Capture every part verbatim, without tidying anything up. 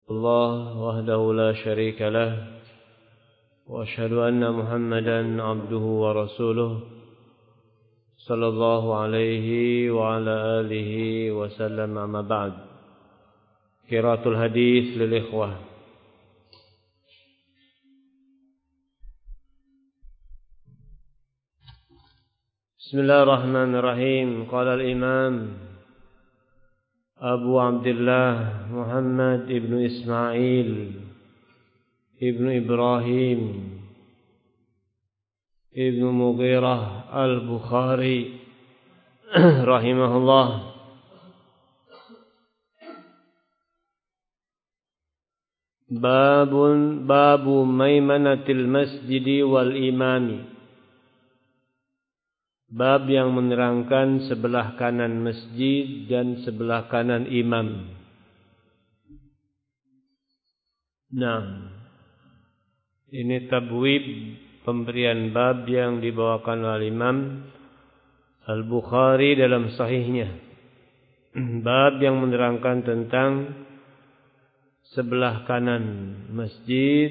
الله وحده لا شريك له وأشهد أن محمدا عبده ورسوله صلى الله عليه وعلى آله وسلم. أما بعد. قراءة الحديث للإخوة. بسم الله الرحمن الرحيم. قال الإمام أبو عبد الله محمد ابن إسماعيل ابن إبراهيم ابن مغيرة البخاري رحمه الله: باب باب ميمنة المسجد والإمام. Bab yang menerangkan sebelah kanan masjid dan sebelah kanan imam. Nah, ini tabwib, pemberian bab yang dibawakan oleh Imam Al-Bukhari dalam sahihnya. Bab yang menerangkan tentang sebelah kanan masjid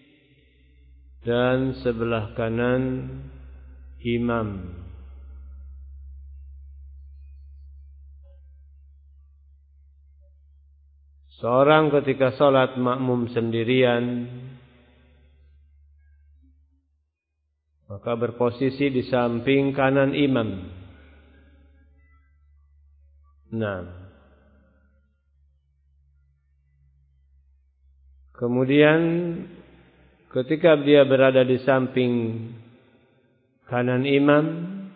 dan sebelah kanan imam. Seorang ketika salat makmum sendirian, maka berposisi di samping kanan imam. Nah, kemudian ketika dia berada di samping kanan imam,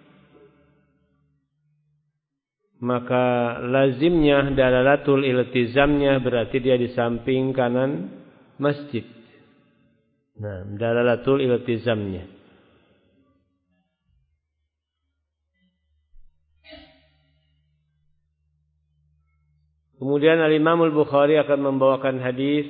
maka lazimnya dalalatul iltizamnya berarti dia di samping kanan masjid. Nah, dalalatul iltizamnya. Kemudian Al-Imam Al-Bukhari akan membawakan hadis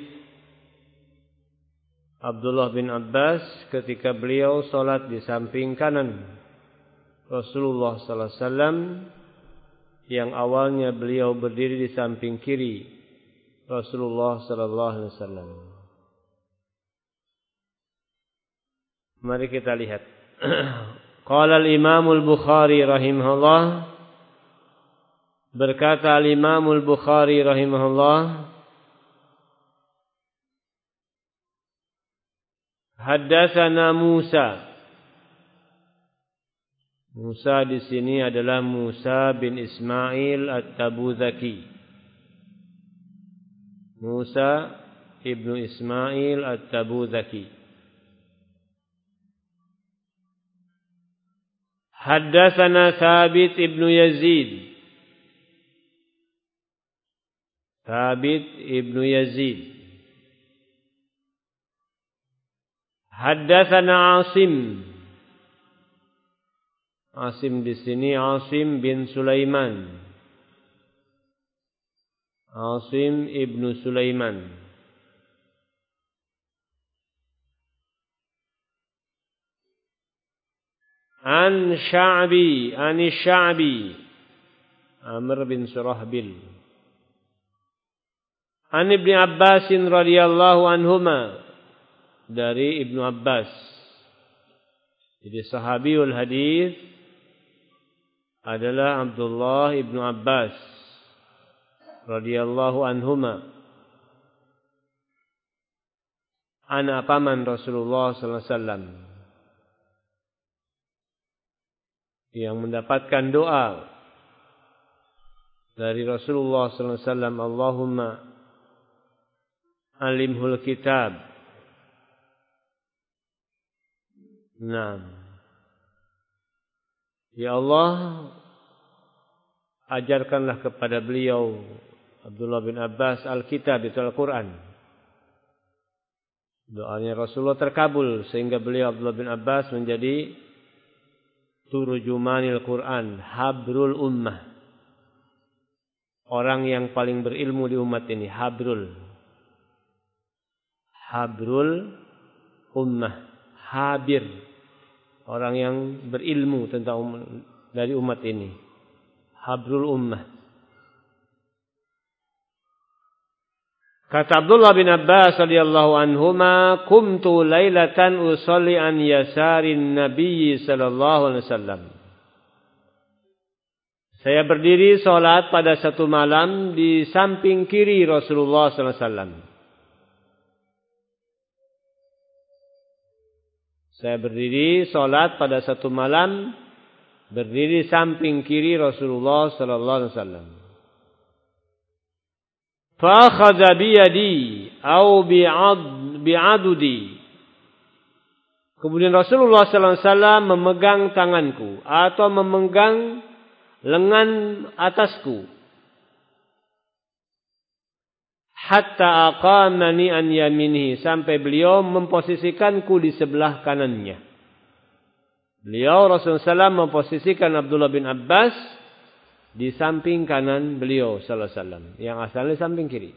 Abdullah bin Abbas ketika beliau salat di samping kanan Rasulullah sallallahu alaihi wasallam, yang awalnya beliau berdiri di samping kiri Rasulullah sallallahu alaihi wasallam. Mari kita lihat. Qala al-Imam al-Bukhari rahimahullah, berkata al-Imam al-Bukhari rahimahullah, haddatsana Musa. Musa di sini adalah Musa bin Ismail At-Tabuzaki. Musa ibnu Ismail At-Tabuzaki. Haddatsana Thabit ibnu Yazid. Thabit ibnu Yazid. Haddatsana Asim. Asim di sini Asim bin Sulaiman. Asim ibnu Sulaiman. An Sya'bi, an Sya'bi, Amr bin Surahbil. An Ibnu Abbas radhiyallahu anhuma, dari Ibnu Abbas. Jadi sahabiul hadis adalah Abdullah ibnu Abbas radhiyallahu anhuma, anak paman Rasulullah sallallahu alaihi wasallam, yang mendapatkan doa dari Rasulullah sallallahu alaihi wasallam, Allahumma alimhul kitab. Nah, ya Allah, ajarkanlah kepada beliau Abdullah bin Abbas Al-Kitab, itu Al-Quran. Doanya Rasulullah terkabul sehingga beliau Abdullah bin Abbas menjadi turjumanil Quran, habrul ummah. Orang yang paling berilmu di umat ini, habrul. Habrul ummah, habir. Orang yang berilmu tentang um, dari umat ini. Habrul ummah. Kata Abdullah bin Abbas radhiyallahu anhuma, "Qumtu lailatan usolli an yasarin Nabi sallallahu alaihi wasallam." Saya berdiri salat pada satu malam di samping kiri Rasulullah sallallahu alaihi wasallam. Saya berdiri salat pada satu malam berdiri samping kiri Rasulullah sallallahu alaihi wasallam. Fa akhadha bi yadi au bi'ad bi'adudi. Kemudian Rasulullah sallallahu alaihi wasallam memegang tanganku atau memegang lengan atasku. Hatta aqamani an yaminihi, sampai beliau memposisikanku di sebelah kanannya. Beliau Rasulullah sallallahu alaihi wasallam memposisikan Abdullah bin Abbas di samping kanan beliau sallallahu alaihi wasallam, yang asalnya samping kiri.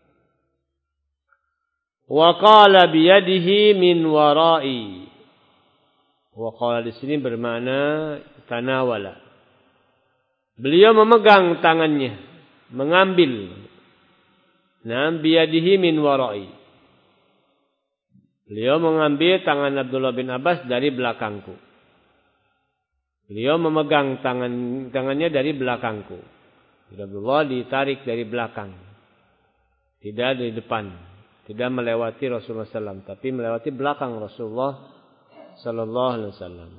Wa qala bi yadihi min wara'i. Wa qala di sini bermakna tanawala. Beliau memegang tangannya, mengambil. Nah, bi yadihi min wara'i. Beliau mengambil tangan Abdullah bin Abbas dari belakangku. Beliau memegang tangan tangannya dari belakangku. Abdullah ditarik dari belakang. Tidak dari depan. Tidak melewati Rasulullah sallallahu alaihi wasallam. Tapi melewati belakang Rasulullah sallallahu alaihi wasallam.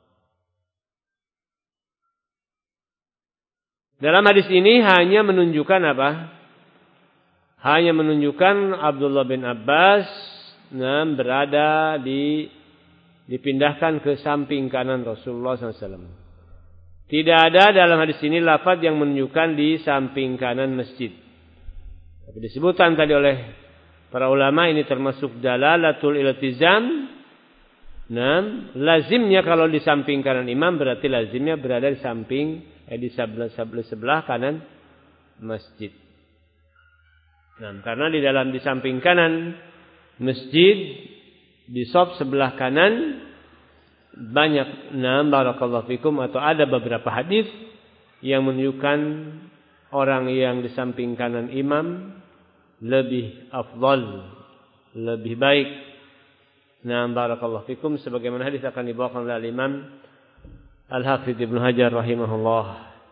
Dalam hadis ini hanya menunjukkan apa? Hanya menunjukkan Abdullah bin Abbas nah, berada di dipindahkan ke samping kanan Rasulullah sallallahu alaihi wasallam. Tidak ada dalam hadis ini lafaz yang menunjukkan di samping kanan masjid. Tapi disebutkan tadi oleh para ulama ini termasuk dalalatul iltizam. Nah, lazimnya kalau di samping kanan imam berarti lazimnya berada di samping eh, di sebelah, sebelah, sebelah kanan masjid. Nah, karena di dalam di samping kanan masjid di shaf sebelah kanan banyak nam barakallahu fikum atau ada beberapa hadis yang menunjukkan orang yang di samping kanan imam lebih afdal, lebih baik. Nam barakallahu fikum sebagaimana hadis akan dibawakan oleh Imam Al-Hafidz Ibnu Hajar rahimahullah.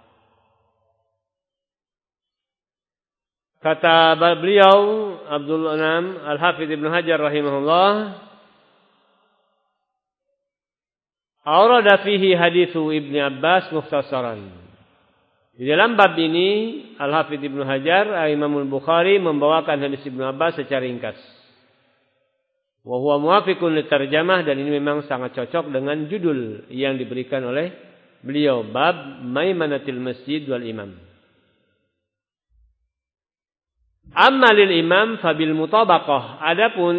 Kata beliau Abdul Anam Al-Hafidz Ibnu Hajar rahimahullah, Aurada fihi hadithu Ibnu Abbas mukhtasaran. Di dalam bab ini Al-Hafidz Ibnu Hajar, Imam Al-Bukhari membawakan hadis Ibnu Abbas secara ringkas. Wa huwa muwafiqun litarjamah, dan ini memang sangat cocok dengan judul yang diberikan oleh beliau, bab maimanatil masjid wal imam. Amma lil imam fabil mutabaqah. Adapun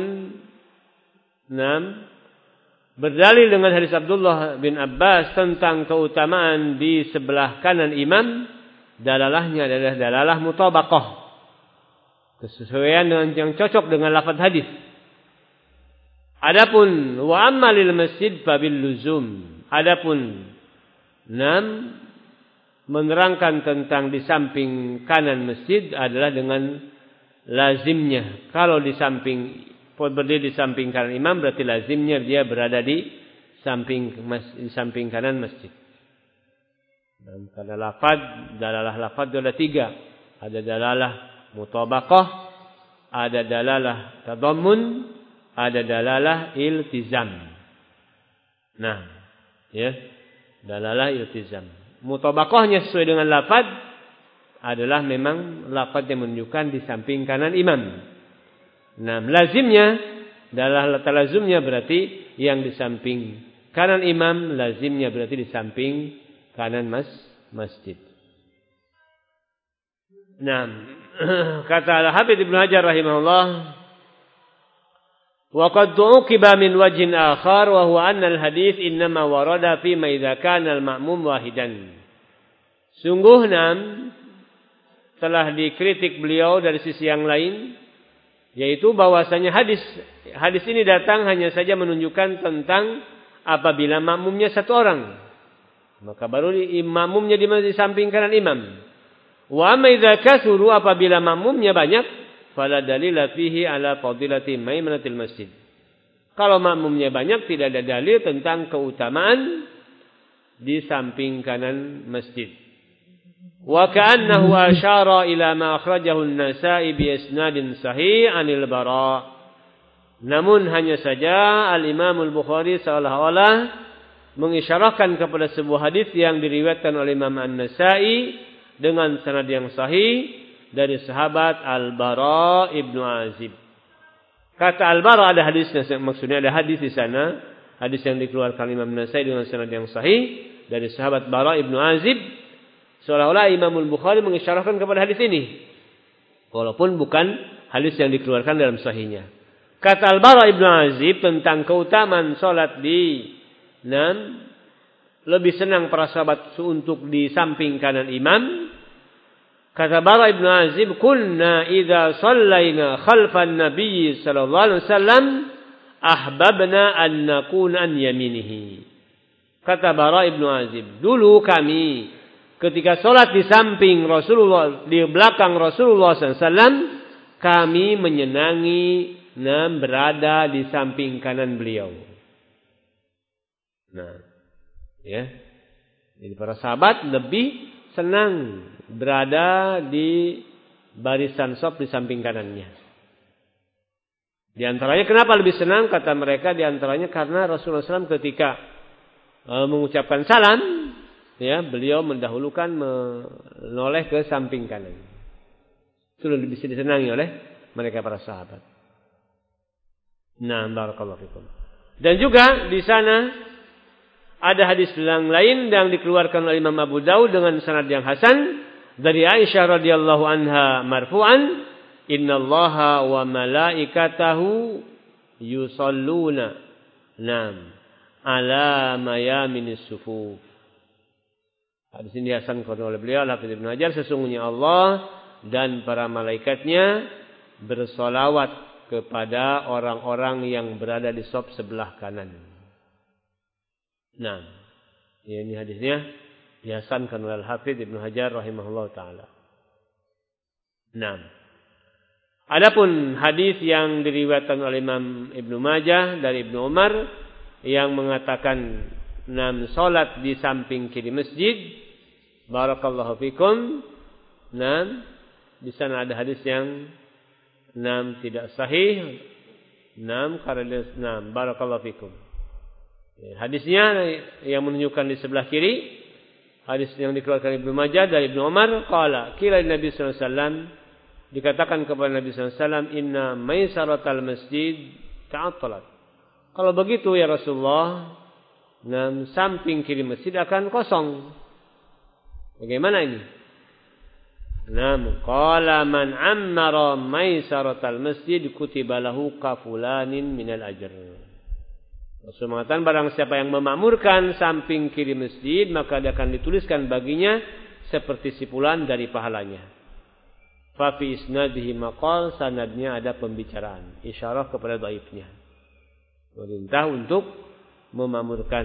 enam berdalil dengan hadis Abdullah bin Abbas tentang keutamaan di sebelah kanan imam, dalalahnya adalah dalalah mutabaqah, kesesuaian dengan yang cocok dengan lafaz hadis. Adapun wa amma lil masjid fabil luzum. Adapun enam menerangkan tentang di samping kanan masjid adalah dengan lazimnya. Kalau di samping berdiri di samping kanan imam berarti lazimnya dia berada di samping di samping kanan masjid. Dan karena lafaz dalalah lafaz ada tiga, ada dalalah mutabaqah, ada dalalah tadammun, ada dalalah iltizam. Nah, ya, dalalah iltizam. Mutabaqahnya sesuai dengan lafaz adalah memang lafaz yang menunjukkan di samping kanan imam. Nah, lazimnya dalalah talazumnya berarti yang di samping kanan imam, lazimnya berarti di samping kanan mas masjid. Nah, kata Al-Hafidz Ibnu Hajar rahimahullah, wa qad tu'qiba min wajhin akhar wa huwa anna al-hadits innama warada fi ma idza kana al-ma'mum wahidan. Sungguh nam telah dikritik beliau dari sisi yang lain, yaitu bahwasanya hadis hadis ini datang hanya saja menunjukkan tentang apabila makmumnya satu orang, maka baru makmumnya di, di samping kanan imam. Wa amma idza kasuru, apabila makmumnya banyak, fala dalila fihi ala fadilati maimanatil masjid. Kalau makmumnya banyak, tidak ada dalil tentang keutamaan di samping kanan masjid. Wa ka'annahu asyara ila ma akhrajahu an-Nasa'i bi isnadin sahih 'anil Bara'. Namun hanya saja Al-Imam Al-Bukhari seolah-olah mengisyarahkan kepada sebuah hadis yang diriwayatkan oleh Imam An-Nasa'i dengan sanad yang sahih dari sahabat Al-Bara' Ibnu Azib. Kata Al-Bara ada hadisnya, maksudnya ada hadis di sana, hadis yang dikeluarkan Imam An-Nasa'i dengan sanad yang sahih dari sahabat Bara' Ibnu Azib. Seolah-olah Imam Al-Bukhari mengisyarahkan kepada hadis ini, walaupun bukan hadis yang dikeluarkan dalam sahihnya. Kata Al-Bara' Ibnu Azib tentang keutamaan salat di enam, lebih senang para sahabat untuk di samping kanan imam. Kata Bara' Ibnu Azib, kunna idza shallaina khalfan nabiy sallallahu alaihi wasallam ahbabna an nakuna an yaminihi. Kata Bara' Ibnu Azib, dulu kami ketika salat di samping Rasulullah, di belakang Rasulullah sallallahu alaihi wasallam, kami menyenangi nam berada di samping kanan beliau. Nah, ya. Jadi para sahabat lebih senang berada di barisan shaf di samping kanannya. Di antaranya kenapa lebih senang? Kata mereka di antaranya karena Rasulullah shallallahu alaihi wasallam ketika uh, mengucapkan salam, ya, beliau mendahulukan menoleh ke samping kanan. Itu lebih bisa disenangi oleh mereka para sahabat. Nah, barakallahu fikum. Dan juga di sana ada hadis yang lain yang dikeluarkan oleh Imam Abu Daud dengan sanad yang hasan dari Aisyah radhiyallahu anha marfu'an, innallaha wa malaikatahu yusalluna nam ala mayaminis sufuf. Hadis ini dihasankan oleh beliau Al-Hafidz Ibnu Hajar, sesungguhnya Allah dan para malaikatnya bersolawat kepada orang-orang yang berada di shaf sebelah kanan. Nah, ini hadisnya dihasankan oleh Al-Hafidz Ibnu Hajar rahimahullah ta'ala. Nah, adapun hadis yang diriwayatkan oleh Imam Ibnu Majah dari Ibnu Umar yang mengatakan enam salat di samping kiri masjid, barakallahu fikum. Nah, di sana ada hadis yang enam tidak sahih. Enam karena enam barakallahu fikum. Hadisnya yang menunjukkan di sebelah kiri, hadis yang dikeluarkan Ibnu Majah dari Ibnu Umar, qala qila Nabi sallallahu alaihi wasallam, dikatakan kepada Nabi sallallahu alaihi wasallam, inna maisaratal masjid ta'attalat. Kalau begitu ya Rasulullah, enam samping kiri masjid akan kosong. Bagaimana ini? Nam qala man ammara maisaratal masjid kutiba lahu kafulanin minal ajr. Rasul mengatakan barang siapa yang memakmurkan samping kiri masjid, maka dia akan dituliskan baginya seperti sipulan dari pahalanya. Fa fi isnadihi maqal, sanadnya ada pembicaraan, isyarah kepada dhaifnya. Perintah untuk memakmurkan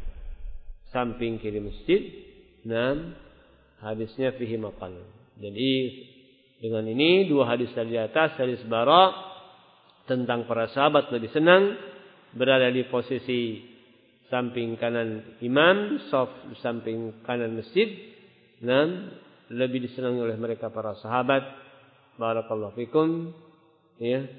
samping kiri masjid. Nam hadisnya fihi maqal. Jadi dengan ini dua hadis dari atas, hadis Bara tentang para sahabat lebih senang berada di posisi samping kanan imam, shaf samping kanan masjid, dan lebih disenangi oleh mereka para sahabat. Barakallahu fikum. Ya.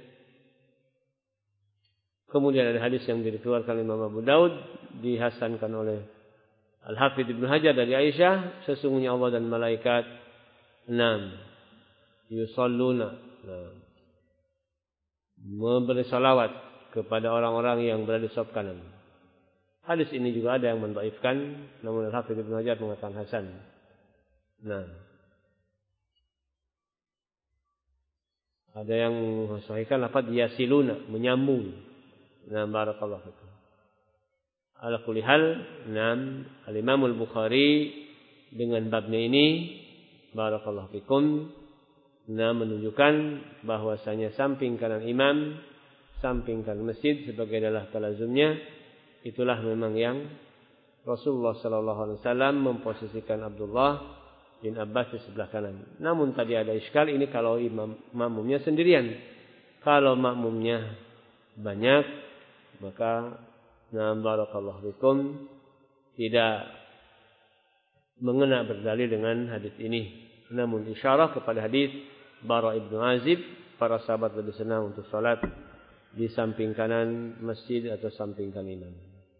Kemudian ada hadis yang dikeluarkan Imam Abu Daud, dihasankan oleh Al-Hafidz Ibnu Hajar dari Aisyah, sesungguhnya Allah dan malaikat enam yusalluna, nah, memberi salawat kepada orang-orang yang berada di shaf kanan. Hadis ini juga ada yang mendhaifkan, namun Al-Hafidz Ibnu Hajar mengatakan hasan. Nah, ada yang mensahihkan lafaz yasiluna, menyambung. Nah, barakallahu fikum. Ala kulli hal, nam Al-Imam Al-Bukhari dengan babnya ini, barakallahu fikum, nah menunjukkan bahwasanya samping kanan imam, samping kanan masjid sebagai adalah talazumnya, itulah memang yang Rasulullah sallallahu alaihi wasallam memposisikan Abdullah bin Abbas di sebelah kanan. Namun tadi ada iskal, ini kalau imam makmumnya sendirian. Kalau makmumnya banyak, maka na barakallahu fikum tidak mengena berdalil dengan hadis ini. Namun isyarah kepada hadis Bara ibnu Azib, para sahabat lebih senang untuk salat di samping kanan masjid atau samping kanan.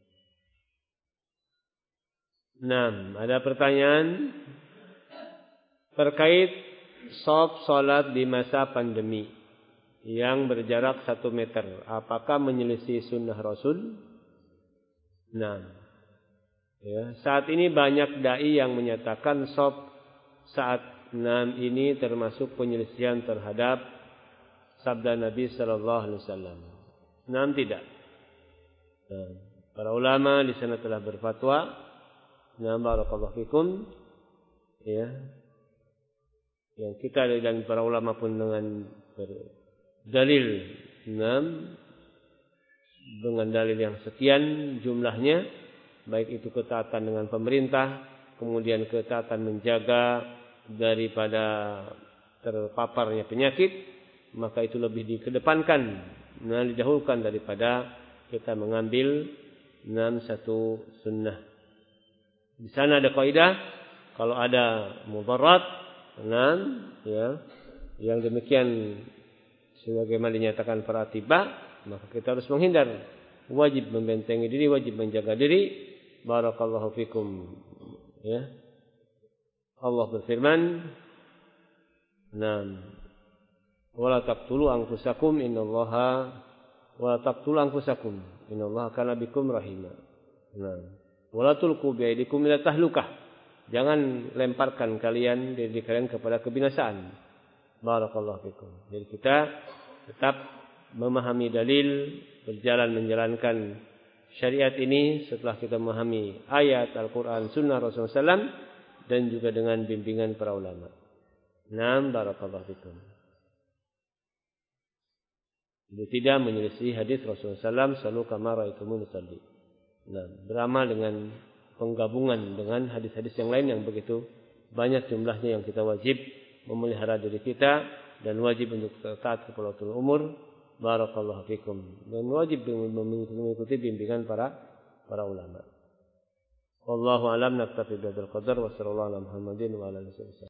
Nah, ada pertanyaan terkait shaf salat di masa pandemi yang berjarak satu meter. Apakah menyelisih sunnah Rasul? Nah, ya, saat ini banyak dai yang menyatakan shaf saat enam ini termasuk penyelisihan terhadap sabda Nabi Sallallahu Alaihi Wasallam. Enam tidak. Nah, para ulama di sana telah berfatwa. Nah, barakallahu fikum. Ya, yang kita dan para ulama pun dengan dalil enam dengan dalil yang sekian jumlahnya, baik itu ketaatan dengan pemerintah, kemudian ketaatan menjaga daripada terpaparnya penyakit, maka itu lebih dikedepankan, nah didahulukan daripada kita mengambil enam satu sunnah. Di sana ada kaidah, kalau ada mudarat enam, ya, yang demikian sebagaimana dinyatakan para atibah, maka kita harus menghindar, wajib membentengi diri, wajib menjaga diri. Barakallahu fikum. Ya, Allah berfirman, "Nam, wala taqtulu anfusakum innallaha wala taqtulu anfusakum innallaha kana bikum rahima." Nam, wala tulqu bi aydikum ila tahlukah. Jangan lemparkan kalian diri kalian kepada kebinasaan. Barakallahu fikum. Jadi kita tetap memahami dalil, berjalan menjalankan syariat ini setelah kita memahami ayat Al-Quran, Sunnah Rasulullah sallallahu alaihi wasallam, dan juga dengan bimbingan para ulama. Naam, barakallahu fikum. Jadi tidak menyelisih hadis Rasulullah sallallahu alaihi wasallam, "Sallu kama ra'aitumuni usalli." Nah, beramal dengan penggabungan dengan hadis-hadis yang lain yang begitu banyak jumlahnya, yang kita wajib memelihara diri kita dan wajib untuk taat kepada ulul umur. Barakallahu fikum. Dan wajib mengikuti bimbingan para para ulama. Wallahu a'lam. Naktafi bihadzal qadar wa sallallahu ala Muhammadin wa ala alihi wasallam.